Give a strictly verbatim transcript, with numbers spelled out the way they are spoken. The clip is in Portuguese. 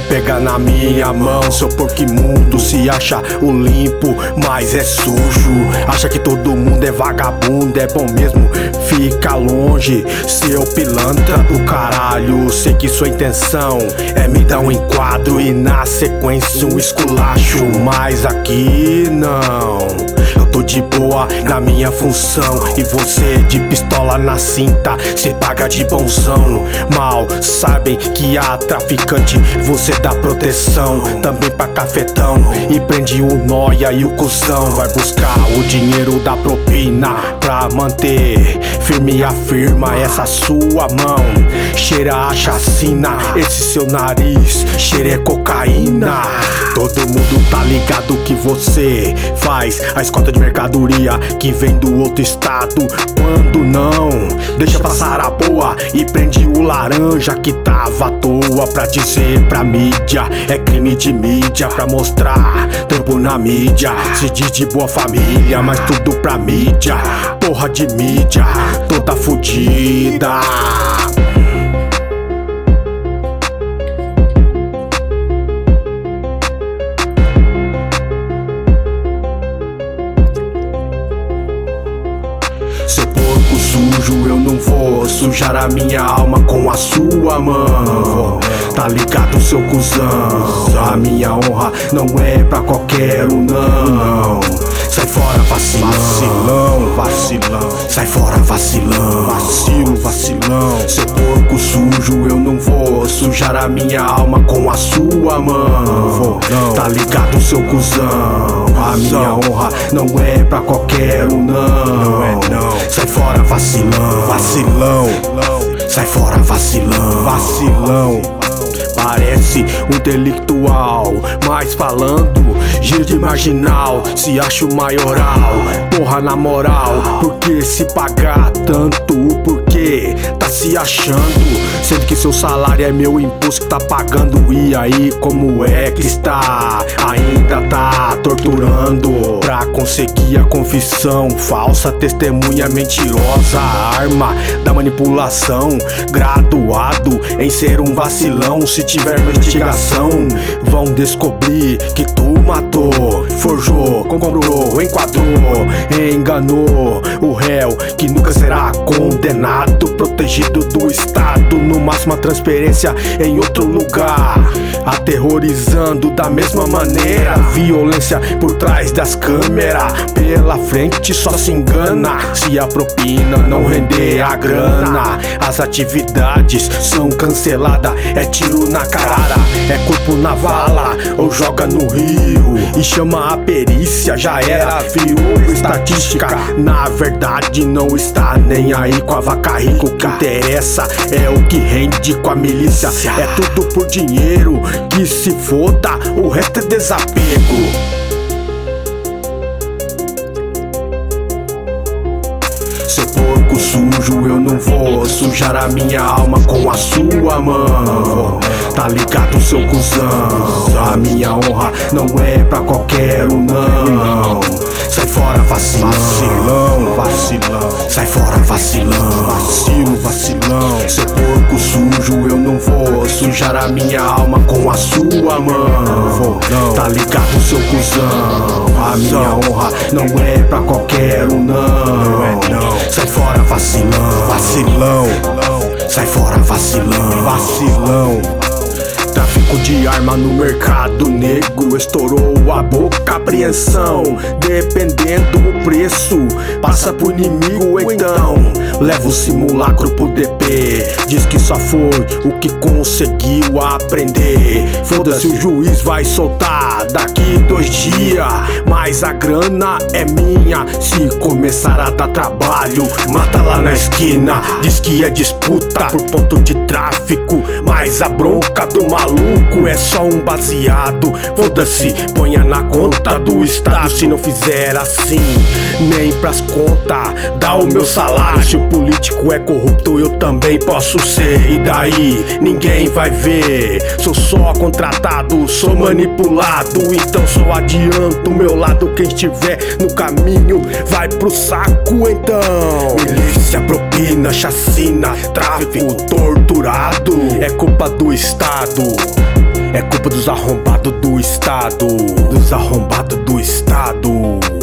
Pega na minha mão, seu porco imundo. Se acha o limpo, mas é sujo. Acha que todo mundo é vagabundo, é bom mesmo, fica longe. Seu pilantra do caralho, sei que sua intenção é me dar um enquadro e na sequência um esculacho. Mas aqui não, eu tô de boa na minha função. E você de pistola na cinta, cê paga de bonzão. Mal sabem que a traficante você dá proteção. Também pra cafetão e prende o nóia e o cuzão. Vai buscar o dinheiro da propina pra manter firme e afirma essa sua mão. Cheira a chacina, esse seu nariz cheira é cocaína. Todo mundo tá ligado que você faz a escolta de mercadoria que vem do outro estado. Quando não, deixa passar a boa e prende o laranja que tava à toa. Pra dizer pra mídia, é crime de mídia. Pra mostrar tempo na mídia, se diz de boa família, mas tudo pra mídia. Porra de mídia, toda fudida. Seu porco sujo, eu não vou sujar a minha alma com a sua mão. Tá ligado, seu cuzão? A minha honra não é pra qualquer um, não. Sai fora, vacilão, vacilão, vacilão. Sai fora, vacilão, vacilo, vacilão. Seu porco sujo, eu não vou sujar a minha alma com a sua mão. Tá ligado, seu cuzão? A minha honra não é pra qualquer um, não. É não. Sai fora, vacilão, vacilão. Sai fora, vacilão, vacilão. Parece um intelectual, mas falando giro de marginal, se acha o maioral. Porra, na moral, por que se pagar tanto? Por que tá se achando? Sendo que seu salário é meu imposto que tá pagando. E aí, como é que está? Ainda tá torturando pra conseguir a confissão. Falsa testemunha mentirosa, arma da manipulação. Graduado em ser um vacilão. Se tiver investigação, vão descobrir que tu matou, forjou, comprou, enquadrou, enganou o réu que nunca será condenado, protegido do Estado, no máximo a transferência em outro lugar, aterrorizando da mesma maneira. Violência por trás das câmeras, pela frente só se engana. Se a propina não render a grana, as atividades são canceladas. É tiro na carara, é corpo na vala, ou joga no rio e chama a perícia. Já era, virou estatística. Na verdade não está nem aí com a vaca rica. O que interessa é o que rende com a milícia. É tudo por dinheiro, que se foda, o resto é desapego. Seu porco sujo, eu não vou sujar a minha alma com a sua mão. Tá ligado, seu cuzão? A minha honra não é pra qualquer um, não. Sai fora, vacilão, vacilão, vacilão. Sai fora, vacilão, vacilo, vacilão. Seu porco sujo, eu não vou sujar a minha alma com a sua mão. Tá ligado, seu cuzão? A minha honra não é pra qualquer um, não. Sai fora, vacilão, vacilão. Sai fora, vacilão, vacilão. Tráfico de arma no mercado negro estourou a boca, apreensão. Dependendo do preço, passa pro inimigo então. Leva o simulacro pro D P, diz que só foi o que conseguiu aprender. Foda-se, o juiz vai soltar daqui dois dias, mas a grana é minha. Se começar a dar trabalho, mata lá na esquina. Diz que é disputa por ponto de tráfico, mas a bronca do maluco é só um baseado. Foda-se, ponha na conta do Estado. Se não fizer assim, nem pras contas dá o meu salário. Se o político é corrupto, eu também posso ser. E daí, ninguém vai ver. Sou só contratado, sou manipulado. Então só adianto o meu lado. Quem estiver no caminho vai pro saco então. Milícia, propina, chacina, tráfico, torturado. É culpa do Estado. É culpa dos arrombados do estado, dos arrombados do estado.